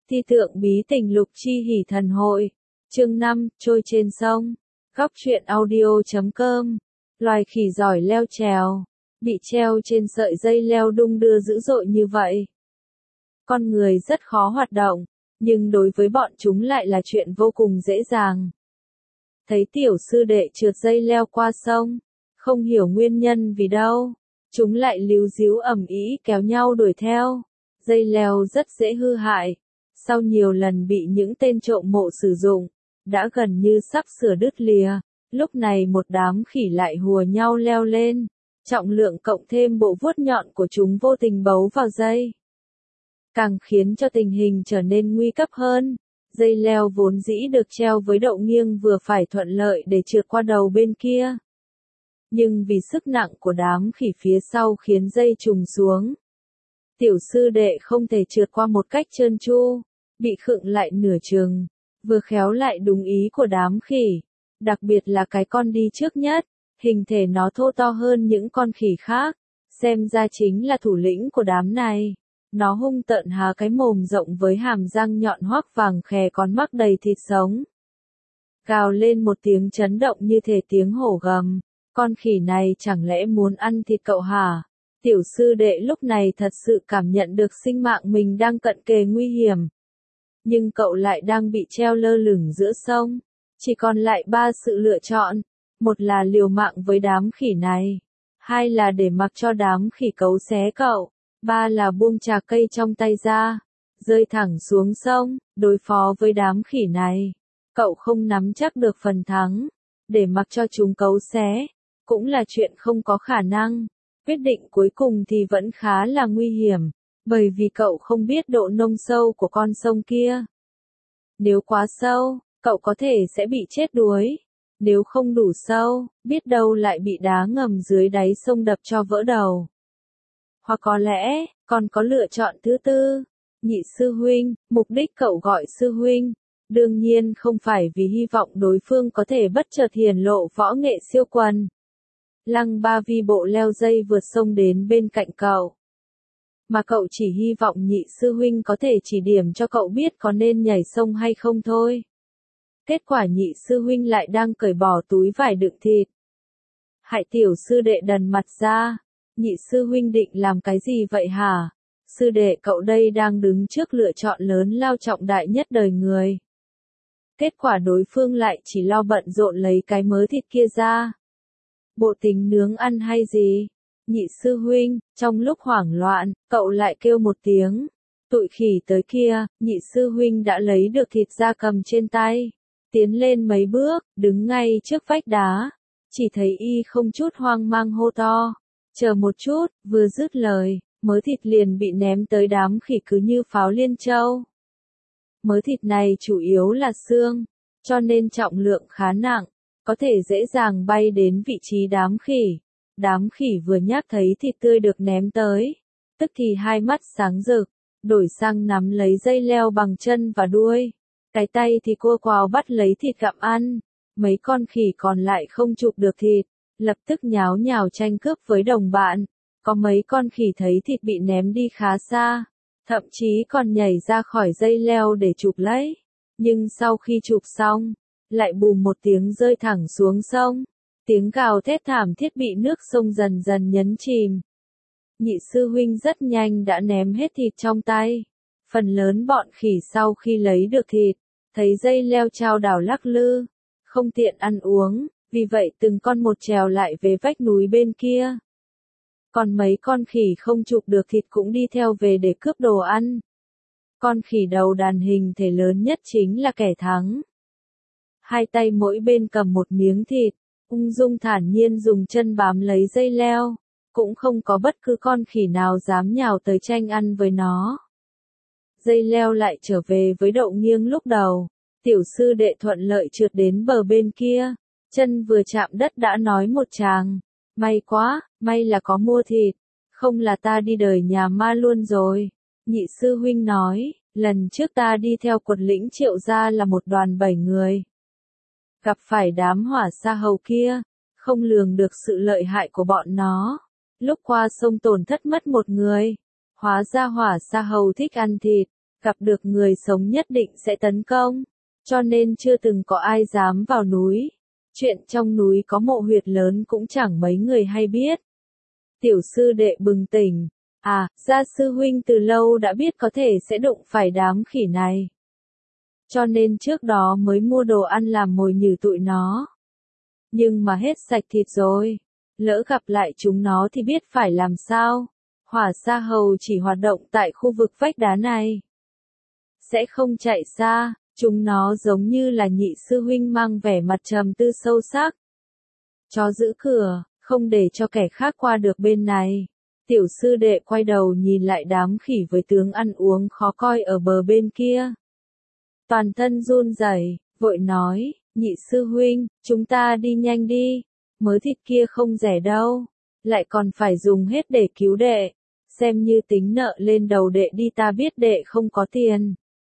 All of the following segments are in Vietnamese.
Thi tượng bí tình lục chi hỷ thần hội. Chương 5, trôi trên sông. Góc truyện audio.com. Loài khỉ giỏi leo trèo. Bị treo trên sợi dây leo đung đưa dữ dội như vậy. Con người rất khó hoạt động, nhưng đối với bọn chúng lại là chuyện vô cùng dễ dàng. Thấy tiểu sư đệ trượt dây leo qua sông, không hiểu nguyên nhân vì đâu, chúng lại líu díu ầm ĩ kéo nhau đuổi theo. Dây leo rất dễ hư hại, sau nhiều lần bị những tên trộm mộ sử dụng, đã gần như sắp sửa đứt lìa. Lúc này một đám khỉ lại hùa nhau leo lên, trọng lượng cộng thêm bộ vuốt nhọn của chúng vô tình bấu vào dây, càng khiến cho tình hình trở nên nguy cấp hơn. Dây leo vốn dĩ được treo với độ nghiêng vừa phải thuận lợi để trượt qua đầu bên kia. Nhưng vì sức nặng của đám khỉ phía sau khiến dây trùng xuống. Tiểu sư đệ không thể trượt qua một cách trơn tru, bị khựng lại nửa chừng, vừa khéo lại đúng ý của đám khỉ. Đặc biệt là cái con đi trước nhất, hình thể nó thô to hơn những con khỉ khác, xem ra chính là thủ lĩnh của đám này. Nó hung tợn há cái mồm rộng với hàm răng nhọn hoắc vàng khè còn mắc đầy thịt sống. Gào lên một tiếng chấn động như thể tiếng hổ gầm. Con khỉ này chẳng lẽ muốn ăn thịt cậu hả? Tiểu sư đệ lúc này thật sự cảm nhận được sinh mạng mình đang cận kề nguy hiểm. Nhưng cậu lại đang bị treo lơ lửng giữa sông. Chỉ còn lại 3 sự lựa chọn. Một là liều mạng với đám khỉ này. 2 là để mặc cho đám khỉ cấu xé cậu. 3 là buông trà cây trong tay ra, rơi thẳng xuống sông. Đối phó với đám khỉ này, cậu không nắm chắc được phần thắng. Để mặc cho chúng cấu xé, cũng là chuyện không có khả năng. Quyết định cuối cùng thì vẫn khá là nguy hiểm, bởi vì cậu không biết độ nông sâu của con sông kia. Nếu quá sâu, cậu có thể sẽ bị chết đuối. Nếu không đủ sâu, biết đâu lại bị đá ngầm dưới đáy sông đập cho vỡ đầu. Hoặc có lẽ, còn có lựa chọn thứ tư. Nhị sư huynh, mục đích cậu gọi sư huynh, đương nhiên không phải vì hy vọng đối phương có thể bất chợt hiển lộ võ nghệ siêu quần. Lăng Ba Vi bộ leo dây vượt sông đến bên cạnh cậu. Mà cậu chỉ hy vọng nhị sư huynh có thể chỉ điểm cho cậu biết có nên nhảy sông hay không thôi. Kết quả nhị sư huynh lại đang cởi bỏ túi vải đựng thịt. Hại tiểu sư đệ đần mặt ra. Nhị sư huynh định làm cái gì vậy hả? Sư đệ cậu đây đang đứng trước lựa chọn lớn lao trọng đại nhất đời người. Kết quả đối phương lại chỉ lo bận rộn lấy cái mớ thịt kia ra. Bộ tính nướng ăn hay gì? Nhị sư huynh, trong lúc hoảng loạn, cậu lại kêu một tiếng. Tụi khỉ tới kia, nhị sư huynh đã lấy được thịt ra cầm trên tay. Tiến lên mấy bước, đứng ngay trước vách đá. Chỉ thấy y không chút hoang mang hô to. Chờ một chút, vừa dứt lời, mớ thịt liền bị ném tới đám khỉ cứ như pháo liên châu. Mớ thịt này chủ yếu là xương, cho nên trọng lượng khá nặng, có thể dễ dàng bay đến vị trí đám khỉ. Đám khỉ vừa nhắc thấy thịt tươi được ném tới, tức thì hai mắt sáng rực, đổi sang nắm lấy dây leo bằng chân và đuôi. Cái tay thì cua quào bắt lấy thịt gặm ăn. Mấy con khỉ còn lại không chụp được thịt, lập tức nháo nhào tranh cướp với đồng bạn. Có mấy con khỉ thấy thịt bị ném đi khá xa, thậm chí còn nhảy ra khỏi dây leo để chụp lấy. Nhưng sau khi chụp xong, lại bùm một tiếng rơi thẳng xuống sông. Tiếng gào thét thảm thiết bị nước sông dần dần nhấn chìm. Nhị sư huynh rất nhanh đã ném hết thịt trong tay. Phần lớn bọn khỉ sau khi lấy được thịt, thấy dây leo chao đảo lắc lư, không tiện ăn uống. Vì vậy từng con một trèo lại về vách núi bên kia. Còn mấy con khỉ không chụp được thịt cũng đi theo về để cướp đồ ăn. Con khỉ đầu đàn hình thể lớn nhất chính là kẻ thắng. Hai tay mỗi bên cầm một miếng thịt, ung dung thản nhiên dùng chân bám lấy dây leo. Cũng không có bất cứ con khỉ nào dám nhào tới tranh ăn với nó. Dây leo lại trở về với độ nghiêng lúc đầu. Tiểu sư đệ thuận lợi trượt đến bờ bên kia. Chân vừa chạm đất đã nói một tràng. May quá, may là có mua thịt. Không là ta đi đời nhà ma luôn rồi. Nhị sư huynh nói, lần trước ta đi theo quật lĩnh Triệu gia là một đoàn 7 người. Gặp phải đám hỏa sa hầu kia, không lường được sự lợi hại của bọn nó. Lúc qua sông tổn thất mất một người. Hóa ra hỏa sa hầu thích ăn thịt. gặp được người sống nhất định sẽ tấn công, cho nên chưa từng có ai dám vào núi. Chuyện trong núi có mộ huyệt lớn cũng chẳng mấy người hay biết. Tiểu sư đệ bừng tỉnh, gia sư huynh từ lâu đã biết có thể sẽ đụng phải đám khỉ này. Cho nên trước đó mới mua đồ ăn làm mồi nhử tụi nó. Nhưng mà hết sạch thịt rồi, lỡ gặp lại chúng nó thì biết phải làm sao. Hỏa sa hầu chỉ hoạt động tại khu vực vách đá này. Sẽ không chạy xa, chúng nó giống như là nhị sư huynh mang vẻ mặt trầm tư sâu sắc. Chó giữ cửa, không để cho kẻ khác qua được bên này. Tiểu sư đệ quay đầu nhìn lại đám khỉ với tướng ăn uống khó coi ở bờ bên kia. Toàn thân run rẩy, vội nói, nhị sư huynh, chúng ta đi nhanh đi, mớ thịt kia không rẻ đâu, lại còn phải dùng hết để cứu đệ, xem như tính nợ lên đầu đệ đi, ta biết đệ không có tiền.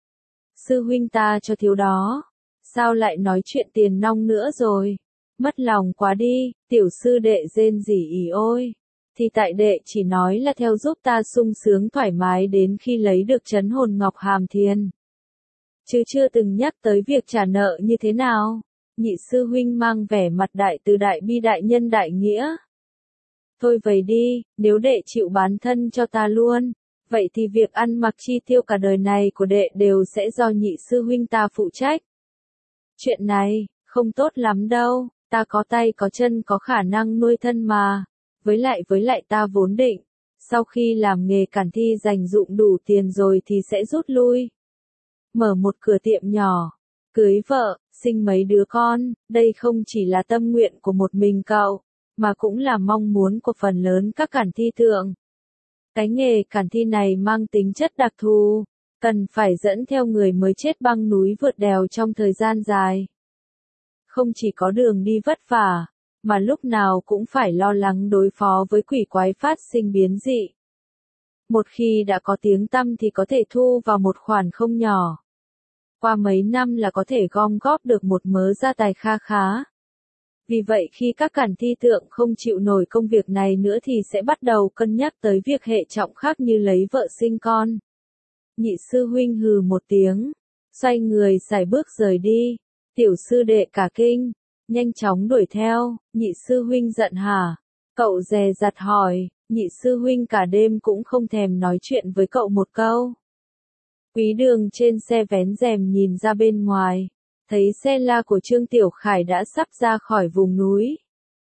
Sư huynh ta cho thiếu đó, sao lại nói chuyện tiền nong nữa rồi, mất lòng quá đi, tiểu sư đệ rên rỉ ỉ ôi. Thì tại đệ chỉ nói là theo giúp ta sung sướng thoải mái đến khi lấy được trấn hồn ngọc hàm thiên. Chứ chưa từng nhắc tới việc trả nợ như thế nào. Nhị sư huynh mang vẻ mặt đại từ đại bi đại nhân đại nghĩa. Thôi vậy đi, nếu đệ chịu bán thân cho ta luôn, vậy thì việc ăn mặc chi tiêu cả đời này của đệ đều sẽ do nhị sư huynh ta phụ trách. Chuyện này, không tốt lắm đâu, ta có tay có chân có khả năng nuôi thân mà. Với lại ta vốn định, sau khi làm nghề cản thi dành dụm đủ tiền rồi thì sẽ rút lui. Mở một cửa tiệm nhỏ, cưới vợ, sinh mấy đứa con, đây không chỉ là tâm nguyện của một mình cậu, mà cũng là mong muốn của phần lớn các cản thi tượng. Cái nghề cản thi này mang tính chất đặc thù, cần phải dẫn theo người mới chết băng núi vượt đèo trong thời gian dài. Không chỉ có đường đi vất vả, mà lúc nào cũng phải lo lắng đối phó với quỷ quái phát sinh biến dị. Một khi đã có tiếng tăm thì có thể thu vào một khoản không nhỏ. Qua mấy năm là có thể gom góp được một mớ gia tài kha khá. Vì vậy khi các cản thi tượng không chịu nổi công việc này nữa thì sẽ bắt đầu cân nhắc tới việc hệ trọng khác như lấy vợ sinh con. Nhị sư huynh hừ một tiếng, xoay người sải bước rời đi. Tiểu sư đệ cả kinh, nhanh chóng đuổi theo. Nhị sư huynh giận hả? Cậu dè dặt hỏi. Nhị sư huynh cả đêm cũng không thèm nói chuyện với cậu một câu. Quý Đường trên xe vén rèm nhìn ra bên ngoài, thấy xe la của Trương Tiểu Khải đã sắp ra khỏi vùng núi.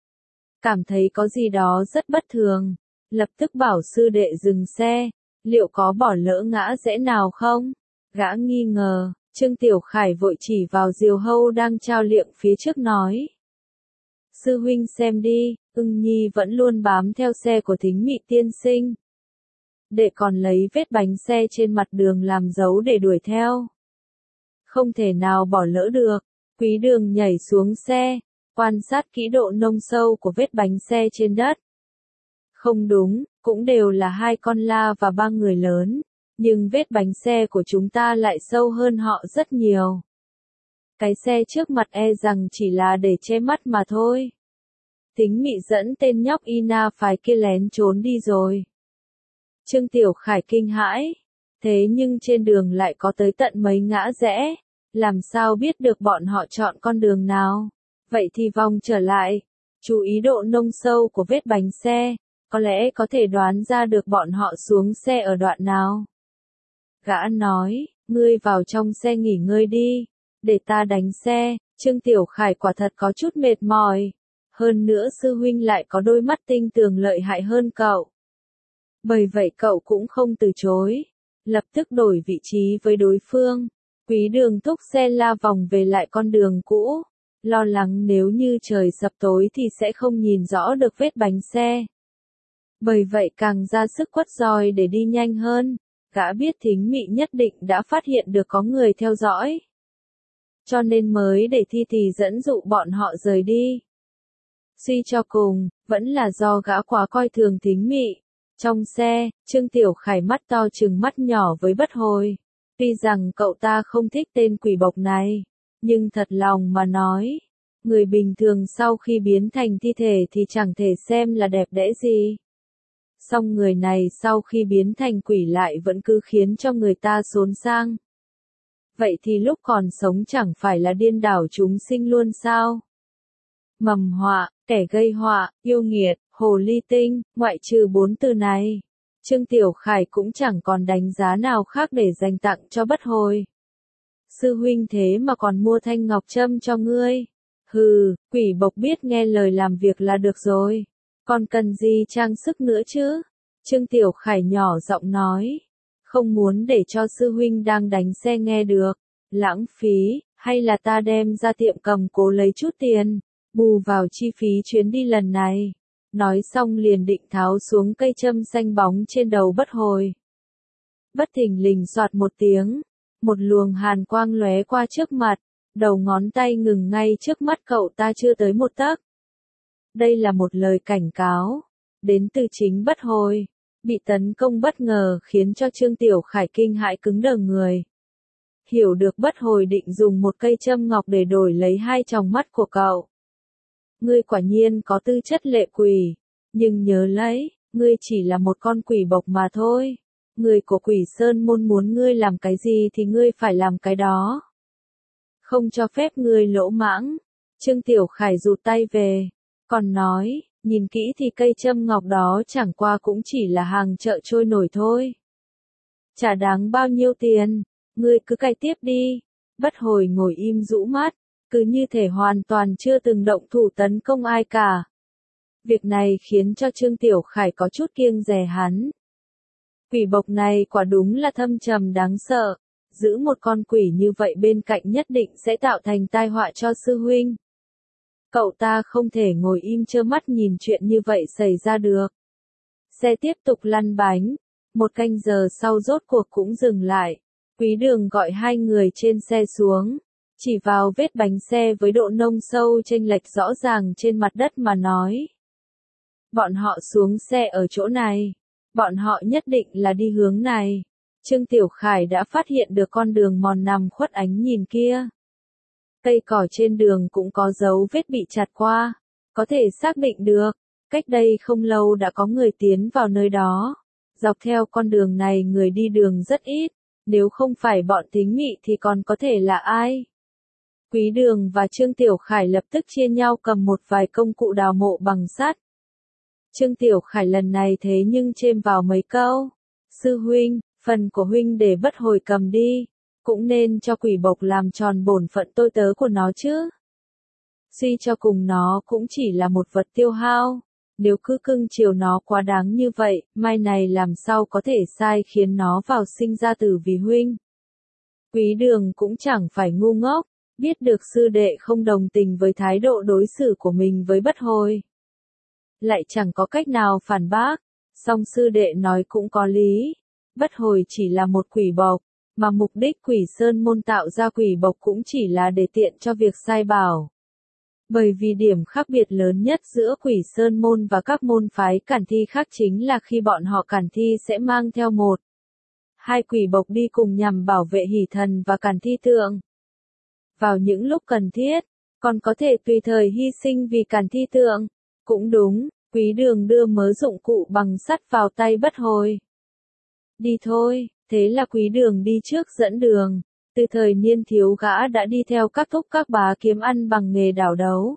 Cảm thấy có gì đó rất bất thường, lập tức bảo sư đệ dừng xe, liệu có bỏ lỡ ngã rẽ nào không? Gã nghi ngờ, Trương Tiểu Khải vội chỉ vào diều hâu đang trao liệng phía trước nói. Sư huynh xem đi, Ưng Nhi vẫn luôn bám theo xe của Thính Mị tiên sinh. Đệ còn lấy vết bánh xe trên mặt đường làm dấu để đuổi theo. Không thể nào bỏ lỡ được. Quý Đường nhảy xuống xe, quan sát kỹ độ nông sâu của vết bánh xe trên đất. Không đúng, cũng đều là 2 con la và 3 người lớn, nhưng vết bánh xe của chúng ta lại sâu hơn họ rất nhiều. Cái xe trước mặt e rằng chỉ là để che mắt mà thôi. Thính Mị dẫn tên nhóc Ina phái kia lén trốn đi rồi. Trương Tiểu Khải kinh hãi, thế nhưng trên đường lại có tới tận mấy ngã rẽ, làm sao biết được bọn họ chọn con đường nào? Vậy thì vòng trở lại, chú ý độ nông sâu của vết bánh xe, có lẽ có thể đoán ra được bọn họ xuống xe ở đoạn nào. Gã nói, ngươi vào trong xe nghỉ ngơi đi, để ta đánh xe. Trương Tiểu Khải quả thật có chút mệt mỏi, hơn nữa sư huynh lại có đôi mắt tinh tường lợi hại hơn cậu. Bởi vậy cậu cũng không từ chối, lập tức đổi vị trí với đối phương. Quý Đường thúc xe la vòng về lại con đường cũ, lo lắng nếu như trời sập tối thì sẽ không nhìn rõ được vết bánh xe. Bởi vậy càng ra sức quất roi để đi nhanh hơn, gã biết Thính Mị nhất định đã phát hiện được có người theo dõi. Cho nên mới để Thi Thì dẫn dụ bọn họ rời đi. Suy cho cùng, vẫn là do gã quá coi thường Thính Mị. Trong xe, Trương Tiểu Khải mắt to trừng mắt nhỏ với Bất Hồi. Tuy rằng cậu ta không thích tên quỷ bộc này, nhưng thật lòng mà nói, người bình thường sau khi biến thành thi thể thì chẳng thể xem là đẹp đẽ gì. Song người này sau khi biến thành quỷ lại vẫn cứ khiến cho người ta xốn sang. Vậy thì lúc còn sống chẳng phải là điên đảo chúng sinh luôn sao? Mầm họa, kẻ gây họa, yêu nghiệt, hồ ly tinh, ngoại trừ 4 từ này, Trương Tiểu Khải cũng chẳng còn đánh giá nào khác để dành tặng cho Bất Hồi. Sư huynh thế mà còn mua thanh ngọc trâm cho ngươi. Hừ, quỷ bộc biết nghe lời làm việc là được rồi. Còn cần gì trang sức nữa chứ? Trương Tiểu Khải nhỏ giọng nói. Không muốn để cho sư huynh đang đánh xe nghe được. Lãng phí, hay là ta đem ra tiệm cầm cố lấy chút tiền, bù vào chi phí chuyến đi lần này. Nói xong liền định tháo xuống cây châm xanh bóng trên đầu Bất Hồi. Bất thình lình soạt một tiếng, một luồng hàn quang lóe qua trước mặt, đầu ngón tay ngừng ngay trước mắt cậu ta chưa tới một tấc. Đây là một lời cảnh cáo, đến từ chính Bất Hồi. Bị tấn công bất ngờ khiến cho Trương Tiểu Khải kinh hãi cứng đờ người. Hiểu được Bất Hồi định dùng một cây châm ngọc để đổi lấy hai tròng mắt của cậu. Ngươi quả nhiên có tư chất lệ quỷ, nhưng nhớ lấy, ngươi chỉ là một con quỷ bộc mà thôi. Người của Quỷ Sơn môn muốn ngươi làm cái gì thì ngươi phải làm cái đó. Không cho phép ngươi lỗ mãng. Trương Tiểu Khải rụt tay về, còn nói, nhìn kỹ thì cây châm ngọc đó chẳng qua cũng chỉ là hàng chợ trôi nổi thôi. Chả đáng bao nhiêu tiền, ngươi cứ cày tiếp đi. Bất Hồi ngồi im rũ mắt, cứ như thể hoàn toàn chưa từng động thủ tấn công ai cả. Việc này khiến cho Trương Tiểu Khải có chút kiêng dè hắn. Quỷ bộc này quả đúng là thâm trầm đáng sợ, giữ một con quỷ như vậy bên cạnh nhất định sẽ tạo thành tai họa cho sư huynh. Cậu ta không thể ngồi im trơ mắt nhìn chuyện như vậy xảy ra được. Xe tiếp tục lăn bánh, một canh giờ sau rốt cuộc cũng dừng lại. Quý Đường gọi hai người trên xe xuống, chỉ vào vết bánh xe với độ nông sâu chênh lệch rõ ràng trên mặt đất mà nói. Bọn họ xuống xe ở chỗ này, bọn họ nhất định là đi hướng này. Trương Tiểu Khải đã phát hiện được con đường mòn nằm khuất ánh nhìn kia. Cây cỏ trên đường cũng có dấu vết bị chặt qua, có thể xác định được, cách đây không lâu đã có người tiến vào nơi đó. Dọc theo con đường này người đi đường rất ít, nếu không phải bọn Tính Mị thì còn có thể là ai? Quý Đường và Trương Tiểu Khải lập tức chia nhau cầm một vài công cụ đào mộ bằng sắt. Trương Tiểu Khải lần này thế nhưng chêm vào mấy câu. Sư huynh, phần của huynh để Bất Hồi cầm đi, cũng nên cho quỷ bộc làm tròn bổn phận tôi tớ của nó chứ. Suy cho cùng nó cũng chỉ là một vật tiêu hao, nếu cứ cưng chiều nó quá đáng như vậy, mai này làm sao có thể sai khiến nó vào sinh ra tử vì huynh. Quý Đường cũng chẳng phải ngu ngốc, biết được sư đệ không đồng tình với thái độ đối xử của mình với Bất Hồi. Lại chẳng có cách nào phản bác, song sư đệ nói cũng có lý. Bất Hồi chỉ là một quỷ bộc, mà mục đích Quỷ Sơn môn tạo ra quỷ bộc cũng chỉ là để tiện cho việc sai bảo. Bởi vì điểm khác biệt lớn nhất giữa Quỷ Sơn môn và các môn phái cản thi khác chính là khi bọn họ cản thi sẽ mang theo một, hai quỷ bộc đi cùng nhằm bảo vệ hỷ thần và cản thi tượng. Vào những lúc cần thiết, còn có thể tùy thời hy sinh vì cản thi tượng. Cũng đúng, Quý Đường đưa mớ dụng cụ bằng sắt vào tay Bất Hồi. Đi thôi, thế là Quý Đường đi trước dẫn đường. Từ thời niên thiếu gã đã đi theo các thúc các bá kiếm ăn bằng nghề đảo đấu.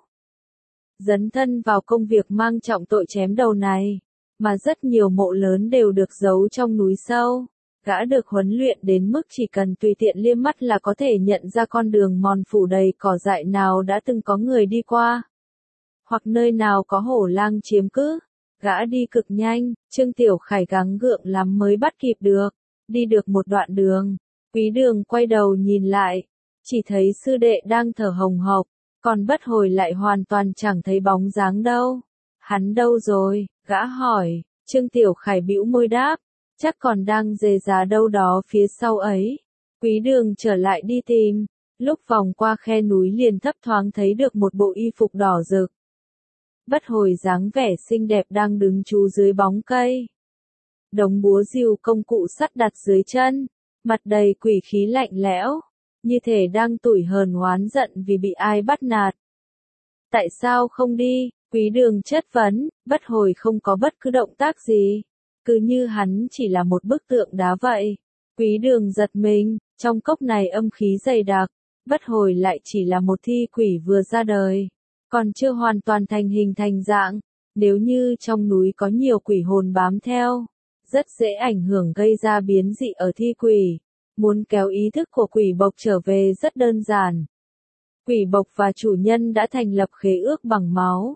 Dấn thân vào công việc mang trọng tội chém đầu này, mà rất nhiều mộ lớn đều được giấu trong núi sâu. Gã được huấn luyện đến mức chỉ cần tùy tiện liếc mắt là có thể nhận ra con đường mòn phủ đầy cỏ dại nào đã từng có người đi qua. Hoặc nơi nào có hổ lang chiếm cứ. Gã đi cực nhanh, Trương Tiểu Khải gắng gượng lắm mới bắt kịp được. Đi được một đoạn đường, Quý Đường quay đầu nhìn lại, chỉ thấy sư đệ đang thở hồng hộc, còn Bất Hồi lại hoàn toàn chẳng thấy bóng dáng đâu. Hắn đâu rồi? Gã hỏi. Trương Tiểu Khải bĩu môi đáp, chắc còn đang rề rà đâu đó phía sau ấy. Quý Đường trở lại đi tìm, lúc vòng qua khe núi liền thấp thoáng thấy được một bộ y phục đỏ rực. Bất Hồi dáng vẻ xinh đẹp đang đứng trú dưới bóng cây. Đống búa rìu công cụ sắt đặt dưới chân, mặt đầy quỷ khí lạnh lẽo, như thể đang tủi hờn oán giận vì bị ai bắt nạt. Tại sao không đi? Quý Đường chất vấn. Bất Hồi không có bất cứ động tác gì, cứ như hắn chỉ là một bức tượng đá vậy. Quý Đường giật mình, trong cốc này âm khí dày đặc, bất hồi lại chỉ là một thi quỷ vừa ra đời, còn chưa hoàn toàn thành hình thành dạng. Nếu như trong núi có nhiều quỷ hồn bám theo, rất dễ ảnh hưởng gây ra biến dị ở thi quỷ. Muốn kéo ý thức của quỷ bộc trở về rất đơn giản. Quỷ bộc và chủ nhân đã thành lập khế ước bằng máu.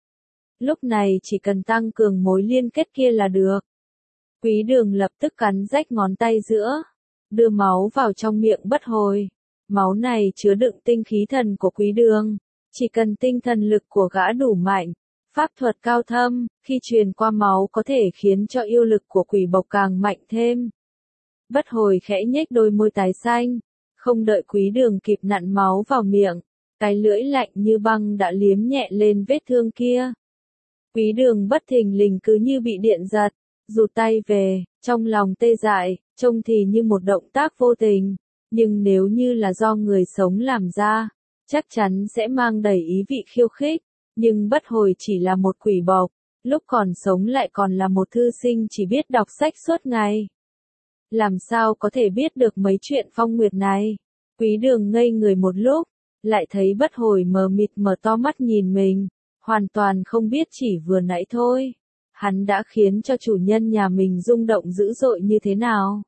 Lúc này chỉ cần tăng cường mối liên kết kia là được. Quý Đường lập tức cắn rách ngón tay giữa, đưa máu vào trong miệng bất hồi. Máu này chứa đựng tinh khí thần của Quý Đường, chỉ cần tinh thần lực của gã đủ mạnh, pháp thuật cao thâm, khi truyền qua máu có thể khiến cho yêu lực của quỷ bộc càng mạnh thêm. Bất hồi khẽ nhếch đôi môi tái xanh, không đợi Quý Đường kịp nặn máu vào miệng, cái lưỡi lạnh như băng đã liếm nhẹ lên vết thương kia. Quý Đường bất thình lình cứ như bị điện giật, rụt tay về, trong lòng tê dại, trông thì như một động tác vô tình, nhưng nếu như là do người sống làm ra, chắc chắn sẽ mang đầy ý vị khiêu khích, nhưng bất hồi chỉ là một quỷ bộc, lúc còn sống lại còn là một thư sinh chỉ biết đọc sách suốt ngày. Làm sao có thể biết được mấy chuyện phong nguyệt này? Quý Đường ngây người một lúc, lại thấy bất hồi mờ mịt mở to mắt nhìn mình, hoàn toàn không biết chỉ vừa nãy thôi. Hắn đã khiến cho chủ nhân nhà mình rung động dữ dội như thế nào?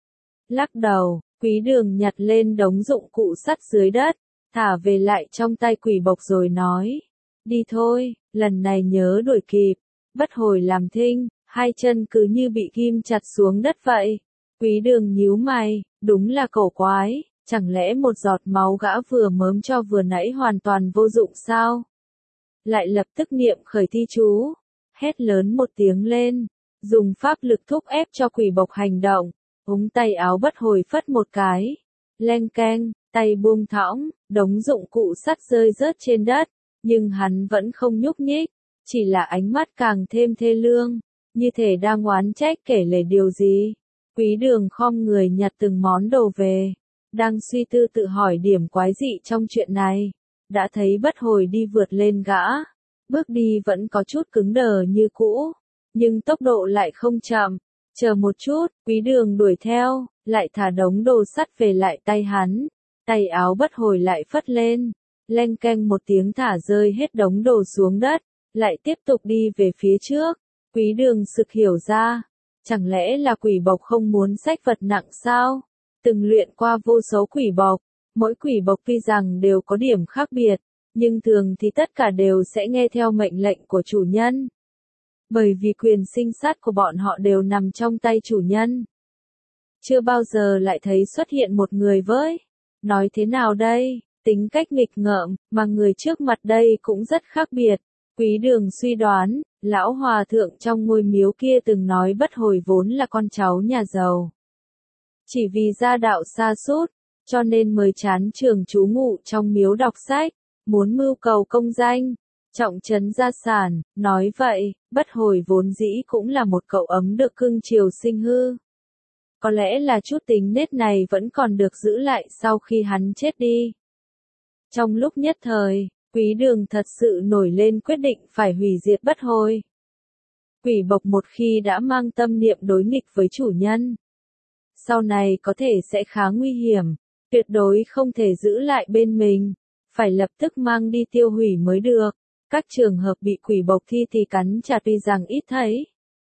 Lắc đầu, Quý Đường nhặt lên đống dụng cụ sắt dưới đất, thả về lại trong tay quỷ bộc rồi nói. Đi thôi, lần này nhớ đuổi kịp. Bất hồi làm thinh, hai chân cứ như bị ghim chặt xuống đất vậy. Quý Đường nhíu mày, đúng là cổ quái, chẳng lẽ một giọt máu gã vừa mớm cho vừa nãy hoàn toàn vô dụng sao? Lại lập tức niệm khởi thi chú, hét lớn một tiếng lên, dùng pháp lực thúc ép cho quỷ bộc hành động, ống tay áo bất hồi phất một cái, leng keng, tay buông thõng, đống dụng cụ sắt rơi rớt trên đất, nhưng hắn vẫn không nhúc nhích, chỉ là ánh mắt càng thêm thê lương, như thể đang oán trách kể lể điều gì. Quý Đường khom người nhặt từng món đồ về, đang suy tư tự hỏi điểm quái dị trong chuyện này, đã thấy bất hồi đi vượt lên gã, bước đi vẫn có chút cứng đờ như cũ, nhưng tốc độ lại không chậm. Chờ một chút, Quý Đường đuổi theo, lại thả đống đồ sắt về lại tay hắn, tay áo bất hồi lại phất lên, leng keng một tiếng thả rơi hết đống đồ xuống đất, lại tiếp tục đi về phía trước. Quý Đường sực hiểu ra, chẳng lẽ là quỷ bộc không muốn xách vật nặng sao? Từng luyện qua vô số quỷ bộc, mỗi quỷ bộc tuy rằng đều có điểm khác biệt, nhưng thường thì tất cả đều sẽ nghe theo mệnh lệnh của chủ nhân. Bởi vì quyền sinh sát của bọn họ đều nằm trong tay chủ nhân. Chưa bao giờ lại thấy xuất hiện một người với, nói thế nào đây, tính cách nghịch ngợm, mà người trước mặt đây cũng rất khác biệt. Quý Đường suy đoán, lão hòa thượng trong ngôi miếu kia từng nói bất hồi vốn là con cháu nhà giàu. Chỉ vì gia đạo sa sút, cho nên mới chán trường trú ngụ trong miếu đọc sách, muốn mưu cầu công danh, trọng trấn gia sản. Nói vậy, bất hồi vốn dĩ cũng là một cậu ấm được cưng chiều sinh hư. Có lẽ là chút tính nết này vẫn còn được giữ lại sau khi hắn chết đi. Trong lúc nhất thời, Quý Đường thật sự nổi lên quyết định phải hủy diệt bất hồi. Quỷ bộc một khi đã mang tâm niệm đối nghịch với chủ nhân, sau này có thể sẽ khá nguy hiểm, tuyệt đối không thể giữ lại bên mình, phải lập tức mang đi tiêu hủy mới được. Các trường hợp bị quỷ bộc thi thì cắn trả tuy rằng ít thấy,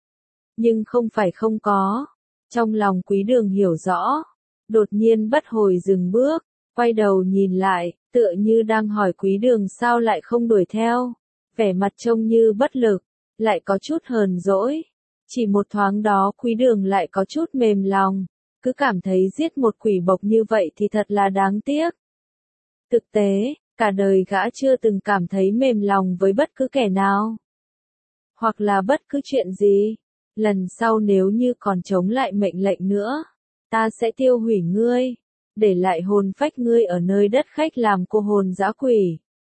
nhưng không phải không có. Trong lòng Quý Đường hiểu rõ, đột nhiên bất hồi dừng bước, quay đầu nhìn lại, tựa như đang hỏi Quý Đường sao lại không đuổi theo, vẻ mặt trông như bất lực, lại có chút hờn dỗi. Chỉ một thoáng đó Quý Đường lại có chút mềm lòng, cứ cảm thấy giết một quỷ bộc như vậy thì thật là đáng tiếc. Thực tế, cả đời gã chưa từng cảm thấy mềm lòng với bất cứ kẻ nào, hoặc là bất cứ chuyện gì. Lần sau nếu như còn chống lại mệnh lệnh nữa, ta sẽ tiêu hủy ngươi, để lại hồn phách ngươi ở nơi đất khách làm cô hồn dã quỷ.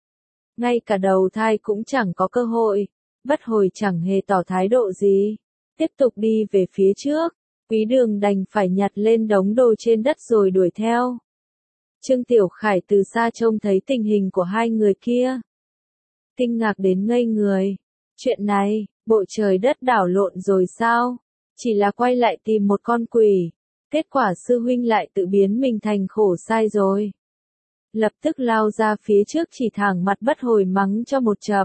Ngay cả đầu thai cũng chẳng có cơ hội, bất hồi chẳng hề tỏ thái độ gì, tiếp tục đi về phía trước. Quý Đường đành phải nhặt lên đống đồ trên đất rồi đuổi theo. Trương Tiểu Khải từ xa trông thấy tình hình của hai người kia, kinh ngạc đến ngây người. Chuyện này, bộ trời đất đảo lộn rồi sao? chỉ là quay lại tìm một con quỷ. Kết quả sư huynh lại tự biến mình thành khổ sai rồi. Lập tức lao ra phía trước chỉ thẳng mặt Bất Hồi mắng cho một chập.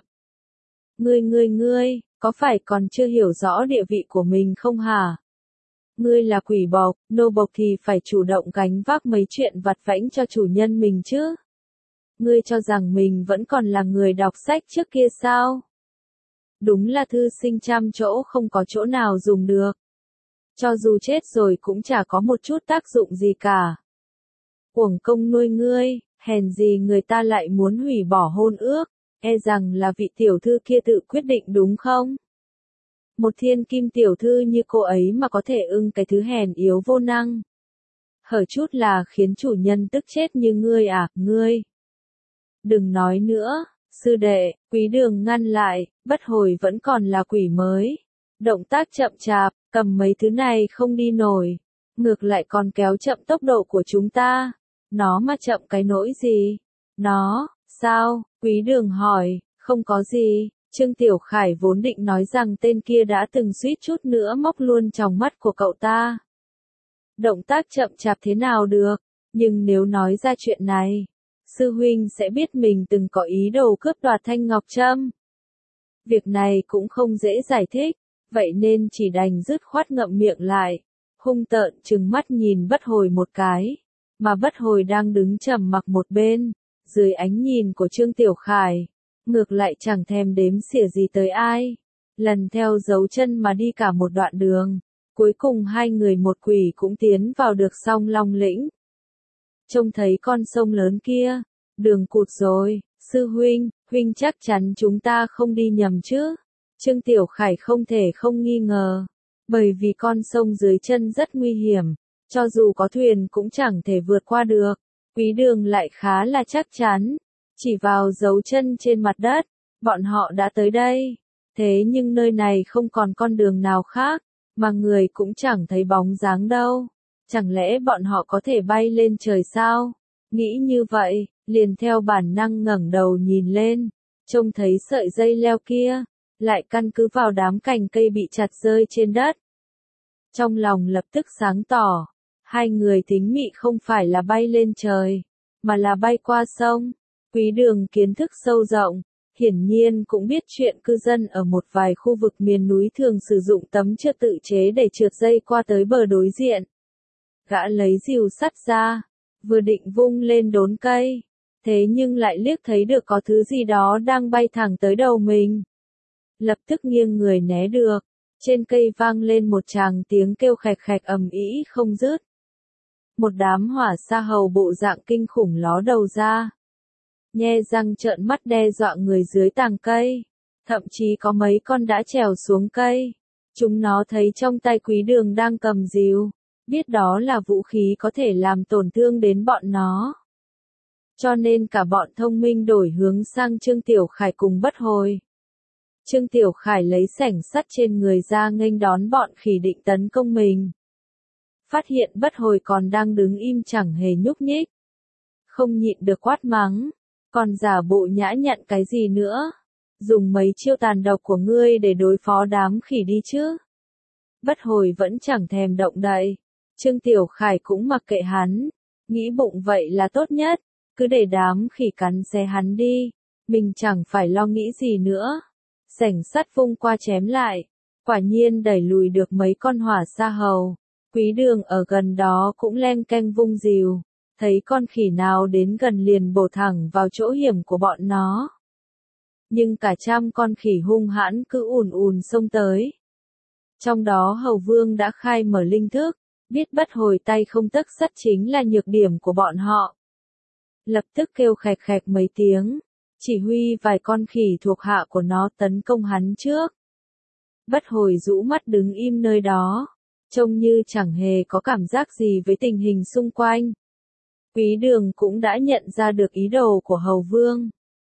Ngươi, có phải còn chưa hiểu rõ địa vị của mình không hả? Ngươi là quỷ bộc, nô bộc thì phải chủ động gánh vác mấy chuyện vặt vãnh cho chủ nhân mình chứ. Ngươi cho rằng mình vẫn còn là người đọc sách trước kia sao? Đúng là thư sinh trăm chỗ không có chỗ nào dùng được. Cho dù chết rồi cũng chả có một chút tác dụng gì cả. Uổng công nuôi ngươi, hèn gì người ta lại muốn hủy bỏ hôn ước, e rằng là vị tiểu thư kia tự quyết định đúng không? Một thiên kim tiểu thư như cô ấy mà có thể ưng cái thứ hèn yếu vô năng. Hở chút là khiến chủ nhân tức chết như ngươi à, ngươi. Đừng nói nữa, sư đệ, Quý Đường ngăn lại, Bất Hồi vẫn còn là quỷ mới. Động tác chậm chạp, cầm mấy thứ này không đi nổi. Ngược lại còn kéo chậm tốc độ của chúng ta. Nó mà chậm cái nỗi gì? Nó, sao? Quý Đường hỏi, không có gì. Trương Tiểu Khải vốn định nói rằng tên kia đã từng suýt chút nữa móc luôn tròng mắt của cậu ta. Động tác chậm chạp thế nào được, nhưng nếu nói ra chuyện này, sư huynh sẽ biết mình từng có ý đồ cướp đoạt thanh ngọc trâm. Việc này cũng không dễ giải thích, vậy nên chỉ đành dứt khoát ngậm miệng lại, hung tợn trừng mắt nhìn Bất Hồi một cái, mà Bất Hồi đang đứng trầm mặc một bên, dưới ánh nhìn của Trương Tiểu Khải. Ngược lại chẳng thèm đếm xỉa gì tới ai. Lần theo dấu chân mà đi cả một đoạn đường. Cuối cùng hai người một quỷ cũng tiến vào được Song Long lĩnh. Trông thấy con sông lớn kia. Đường cụt rồi, sư huynh chắc chắn chúng ta không đi nhầm chứ. Trương Tiểu Khải không thể không nghi ngờ. Bởi vì con sông dưới chân rất nguy hiểm. Cho dù có thuyền cũng chẳng thể vượt qua được. Quý Đường lại khá là chắc chắn. Chỉ vào dấu chân trên mặt đất, bọn họ đã tới đây. Thế nhưng nơi này không còn con đường nào khác, mà người cũng chẳng thấy bóng dáng đâu. Chẳng lẽ bọn họ có thể bay lên trời sao? Nghĩ như vậy, liền theo bản năng ngẩng đầu nhìn lên, trông thấy sợi dây leo kia, lại căn cứ vào đám cành cây bị chặt rơi trên đất. Trong lòng lập tức sáng tỏ, hai người tính mị không phải là bay lên trời, mà là bay qua sông. Quý Đường kiến thức sâu rộng, hiển nhiên cũng biết chuyện cư dân ở một vài khu vực miền núi thường sử dụng tấm trượt tự chế để trượt dây qua tới bờ đối diện. Gã lấy rìu sắt ra, vừa định vung lên đốn cây, thế nhưng lại liếc thấy được có thứ gì đó đang bay thẳng tới đầu mình. Lập tức nghiêng người né được, trên cây vang lên một tràng tiếng kêu khạch khạch ầm ĩ không dứt. Một đám hỏa sa hầu bộ dạng kinh khủng ló đầu ra. Nhe răng trợn mắt đe dọa người dưới tàng cây. Thậm chí có mấy con đã trèo xuống cây. Chúng nó thấy trong tay Quý Đường đang cầm rìu, biết đó là vũ khí có thể làm tổn thương đến bọn nó. Cho nên cả bọn thông minh đổi hướng sang Trương Tiểu Khải cùng Bất Hồi. Trương Tiểu Khải lấy sẻng sắt trên người ra nghênh đón bọn khỉ định tấn công mình. Phát hiện Bất Hồi còn đang đứng im chẳng hề nhúc nhích. Không nhịn được quát mắng. Còn giả bộ nhã nhặn cái gì nữa? Dùng mấy chiêu tàn độc của ngươi để đối phó đám khỉ đi chứ? Bất Hồi vẫn chẳng thèm động đậy. Trương Tiểu Khải cũng mặc kệ hắn. Nghĩ bụng vậy là tốt nhất. Cứ để đám khỉ cắn xé hắn đi. Mình chẳng phải lo nghĩ gì nữa. Sảnh sắt vung qua chém lại. Quả nhiên đẩy lùi được mấy con hỏa sa hầu. Quý Đường ở gần đó cũng len canh vung rìu. Thấy con khỉ nào đến gần liền bổ thẳng vào chỗ hiểm của bọn nó. Nhưng cả trăm con khỉ hung hãn cứ ùn ùn xông tới. Trong đó Hầu Vương đã khai mở linh thức, biết Bất Hồi tay không tấc sắt chính là nhược điểm của bọn họ. Lập tức kêu khạch khạch mấy tiếng, chỉ huy vài con khỉ thuộc hạ của nó tấn công hắn trước. Bất Hồi rũ mắt đứng im nơi đó, trông như chẳng hề có cảm giác gì với tình hình xung quanh. Quý Đường cũng đã nhận ra được ý đồ của Hầu Vương.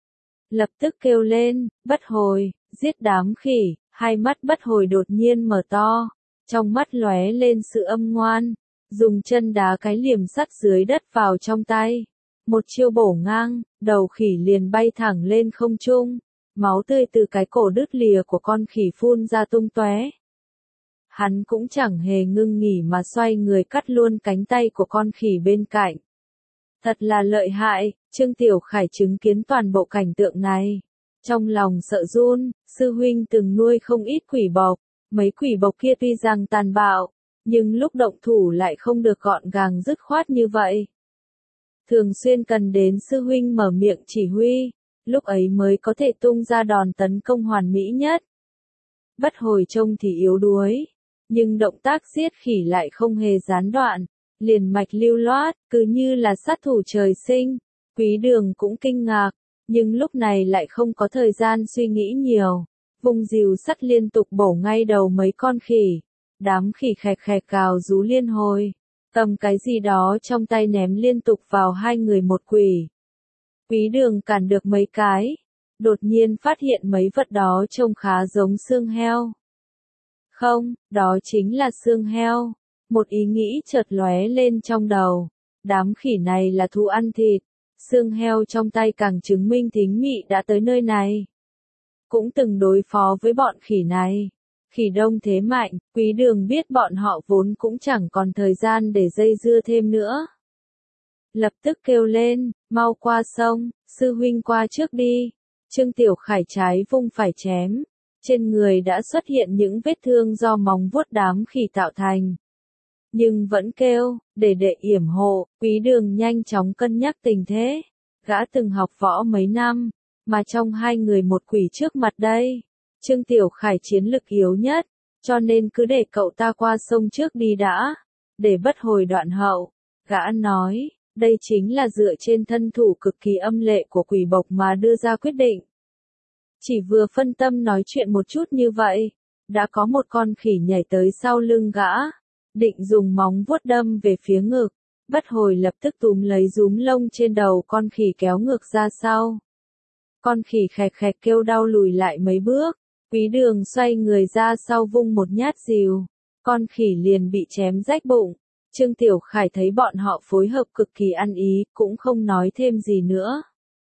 Lập tức kêu lên, Bất Hồi, giết đám khỉ, hai mắt Bất Hồi đột nhiên mở to, trong mắt lóe lên sự âm ngoan, dùng chân đá cái liềm sắt dưới đất vào trong tay. Một chiêu bổ ngang, đầu khỉ liền bay thẳng lên không trung, máu tươi từ cái cổ đứt lìa của con khỉ phun ra tung tóe. Hắn cũng chẳng hề ngưng nghỉ mà xoay người cắt luôn cánh tay của con khỉ bên cạnh. Thật là lợi hại, Trương Tiểu Khải chứng kiến toàn bộ cảnh tượng này. Trong lòng sợ run, sư huynh từng nuôi không ít quỷ bộc, mấy quỷ bộc kia tuy rằng tàn bạo, nhưng lúc động thủ lại không được gọn gàng dứt khoát như vậy. Thường xuyên cần đến sư huynh mở miệng chỉ huy, lúc ấy mới có thể tung ra đòn tấn công hoàn mỹ nhất. Bất Hồi trông thì yếu đuối, nhưng động tác giết khỉ lại không hề gián đoạn, liền mạch lưu loát, cứ như là sát thủ trời sinh. Quý Đường cũng kinh ngạc, nhưng lúc này lại không có thời gian suy nghĩ nhiều, vung rìu sắt liên tục bổ ngay đầu mấy con khỉ. Đám khỉ khẹt khẹt cào rú liên hồi, cầm cái gì đó trong tay ném liên tục vào hai người một quỷ. Quý Đường cản được mấy cái, đột nhiên phát hiện mấy vật đó trông khá giống xương heo. Không, đó chính là xương heo. Một ý nghĩ chợt lóe lên trong đầu. Đám khỉ này là thú ăn thịt. Xương heo trong tay càng chứng minh Thính Mị đã tới nơi này. Cũng từng đối phó với bọn khỉ này. Khỉ đông thế mạnh, Quý Đường biết bọn họ vốn cũng chẳng còn thời gian để dây dưa thêm nữa. Lập tức kêu lên, mau qua sông, sư huynh qua trước đi. Trương Tiểu Khải trái vung phải chém. Trên người đã xuất hiện những vết thương do móng vuốt đám khỉ tạo thành. Nhưng vẫn kêu, để yểm hộ, Quý Đường nhanh chóng cân nhắc tình thế. Gã từng học võ mấy năm, mà trong hai người một quỷ trước mặt đây. Trương Tiểu Khải chiến lực yếu nhất, cho nên cứ để cậu ta qua sông trước đi đã. Để Bất Hồi đoạn hậu, gã nói, đây chính là dựa trên thân thủ cực kỳ âm lệ của quỷ bộc mà đưa ra quyết định. Chỉ vừa phân tâm nói chuyện một chút như vậy, đã có một con khỉ nhảy tới sau lưng gã, định dùng móng vuốt đâm về phía ngực. Bất Hồi lập tức túm lấy rúm lông trên đầu con khỉ kéo ngược ra sau. Con khỉ khẹt khẹt kêu đau lùi lại mấy bước, Quý Đường xoay người ra sau vung một nhát rìu, con khỉ liền bị chém rách bụng. Trương Tiểu Khải thấy bọn họ phối hợp cực kỳ ăn ý, cũng không nói thêm gì nữa.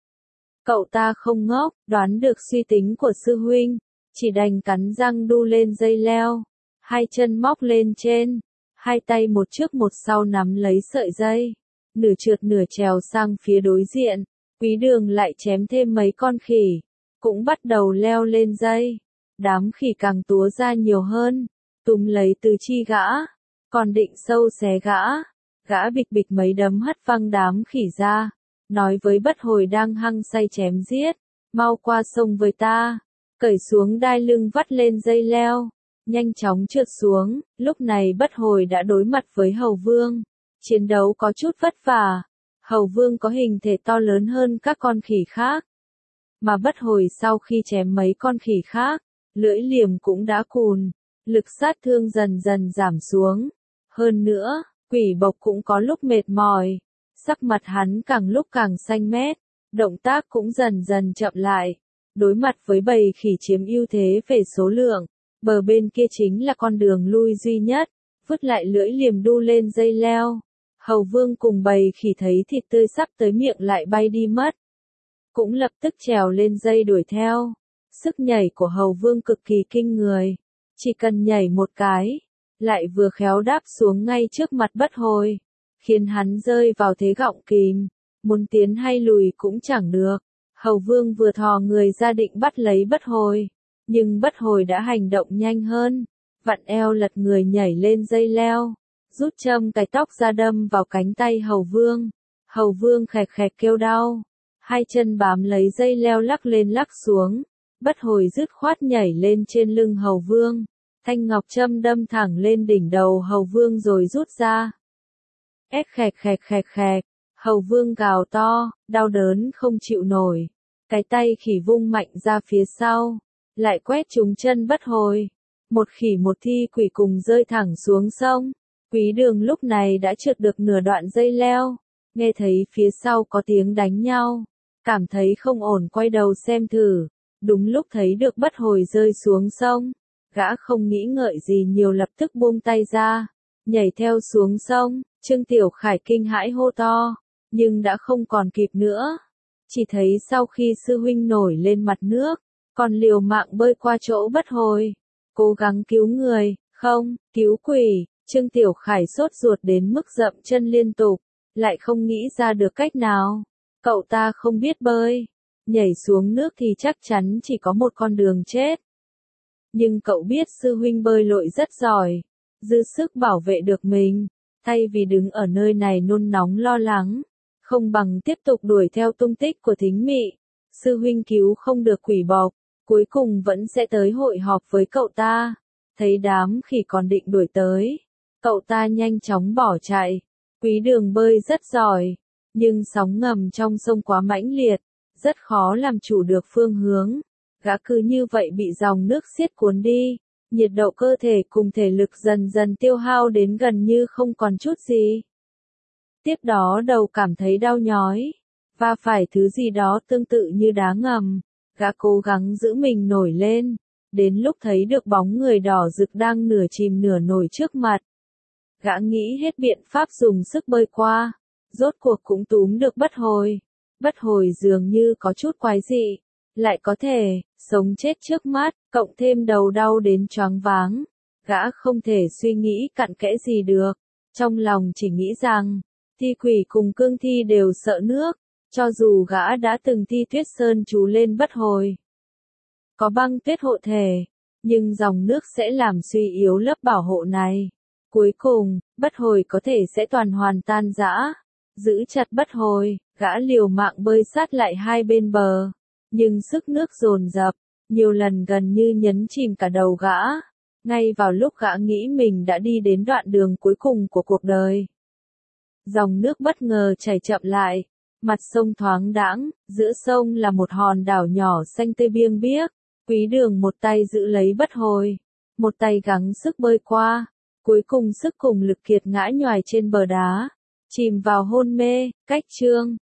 Cậu ta không ngốc, đoán được suy tính của sư huynh, chỉ đành cắn răng đu lên dây leo, hai chân móc lên trên, hai tay một trước một sau nắm lấy sợi dây, nửa trượt nửa trèo sang phía đối diện. Quý Đường lại chém thêm mấy con khỉ, cũng bắt đầu leo lên dây. Đám khỉ càng túa ra nhiều hơn, túm lấy tứ chi gã, còn định sâu xé gã. Gã bịch bịch mấy đấm hất văng đám khỉ ra, nói với Bất Hồi đang hăng say chém giết, mau qua sông với ta, cởi xuống đai lưng vắt lên dây leo, nhanh chóng trượt xuống. Lúc này Bất Hồi đã đối mặt với Hầu Vương, chiến đấu có chút vất vả. Hầu Vương có hình thể to lớn hơn các con khỉ khác, mà Bất Hồi sau khi chém mấy con khỉ khác, lưỡi liềm cũng đã cùn, lực sát thương dần dần giảm xuống. Hơn nữa, quỷ bộc cũng có lúc mệt mỏi, sắc mặt hắn càng lúc càng xanh mét, động tác cũng dần dần chậm lại. Đối mặt với bầy khỉ chiếm ưu thế về số lượng, bờ bên kia chính là con đường lui duy nhất, vứt lại lưỡi liềm đu lên dây leo. Hầu Vương cùng bầy khỉ thấy thịt tươi sắp tới miệng lại bay đi mất, cũng lập tức trèo lên dây đuổi theo. Sức nhảy của Hầu Vương cực kỳ kinh người, chỉ cần nhảy một cái, lại vừa khéo đáp xuống ngay trước mặt Bất Hồi, khiến hắn rơi vào thế gọng kìm, muốn tiến hay lùi cũng chẳng được. Hầu Vương vừa thò người ra định bắt lấy Bất Hồi, nhưng Bất Hồi đã hành động nhanh hơn, vặn eo lật người nhảy lên dây leo, rút châm cài tóc ra đâm vào cánh tay Hầu Vương. Hầu Vương khẹt khẹt kêu đau, hai chân bám lấy dây leo lắc lên lắc xuống. Bất Hồi dứt khoát nhảy lên trên lưng Hầu Vương, thanh ngọc châm đâm thẳng lên đỉnh đầu Hầu Vương rồi rút ra. Ét khẹt khẹt khẹt khẹt, Hầu Vương gào to, đau đớn không chịu nổi. Cái tay khỉ vung mạnh ra phía sau, lại quét trúng chân Bất Hồi. Một khỉ một thi quỷ cùng rơi thẳng xuống sông. Quý Đường lúc này đã trượt được nửa đoạn dây leo, nghe thấy phía sau có tiếng đánh nhau, cảm thấy không ổn quay đầu xem thử. Đúng lúc thấy được Bất Hồi rơi xuống sông, gã không nghĩ ngợi gì nhiều lập tức buông tay ra, nhảy theo xuống sông. Trương Tiểu Khải kinh hãi hô to, nhưng đã không còn kịp nữa. Chỉ thấy sau khi sư huynh nổi lên mặt nước, còn liều mạng bơi qua chỗ Bất Hồi, cố gắng cứu người, Không, cứu quỷ, Trương Tiểu Khải sốt ruột đến mức dậm chân liên tục, lại không nghĩ ra được cách nào. Cậu ta không biết bơi, nhảy xuống nước thì chắc chắn chỉ có một con đường chết. Nhưng cậu biết sư huynh bơi lội rất giỏi, dư sức bảo vệ được mình, thay vì đứng ở nơi này nôn nóng lo lắng, không bằng tiếp tục đuổi theo tung tích của Thính Mị. Sư huynh cứu không được quỷ bọc, cuối cùng vẫn sẽ tới hội họp với cậu ta. Thấy đám khỉ còn định đuổi tới, cậu ta nhanh chóng bỏ chạy. Quý Đường bơi rất giỏi, nhưng sóng ngầm trong sông quá mãnh liệt, rất khó làm chủ được phương hướng. Gã cứ như vậy bị dòng nước xiết cuốn đi, nhiệt độ cơ thể cùng thể lực dần dần tiêu hao đến gần như không còn chút gì. Tiếp đó đầu cảm thấy đau nhói, va phải thứ gì đó tương tự như đá ngầm. Gã cố gắng giữ mình nổi lên, đến lúc thấy được bóng người đỏ rực đang nửa chìm nửa nổi trước mặt. Gã nghĩ hết biện pháp dùng sức bơi qua, rốt cuộc cũng túm được Bất Hồi. Bất Hồi dường như có chút quái dị, lại có thể sống chết trước mắt, cộng thêm đầu đau đến choáng váng. Gã không thể suy nghĩ cặn kẽ gì được, trong lòng chỉ nghĩ rằng, thi quỷ cùng cương thi đều sợ nước, cho dù gã đã từng thi tuyết sơn chú lên Bất Hồi. Có băng tuyết hộ thể, nhưng dòng nước sẽ làm suy yếu lớp bảo hộ này. Cuối cùng, Bất Hồi có thể sẽ toàn hoàn tan rã. Giữ chặt Bất Hồi, gã liều mạng bơi sát lại hai bên bờ. Nhưng sức nước dồn dập, nhiều lần gần như nhấn chìm cả đầu gã. Ngay vào lúc gã nghĩ mình đã đi đến đoạn đường cuối cùng của cuộc đời. Dòng nước bất ngờ chảy chậm lại, mặt sông thoáng đãng, giữa sông là một hòn đảo nhỏ xanh tươi biêng biếc. Quý Đường một tay giữ lấy Bất Hồi, một tay gắng sức bơi qua, cuối cùng sức cùng lực kiệt ngã nhoài trên bờ đá, chìm vào hôn mê. Cách chương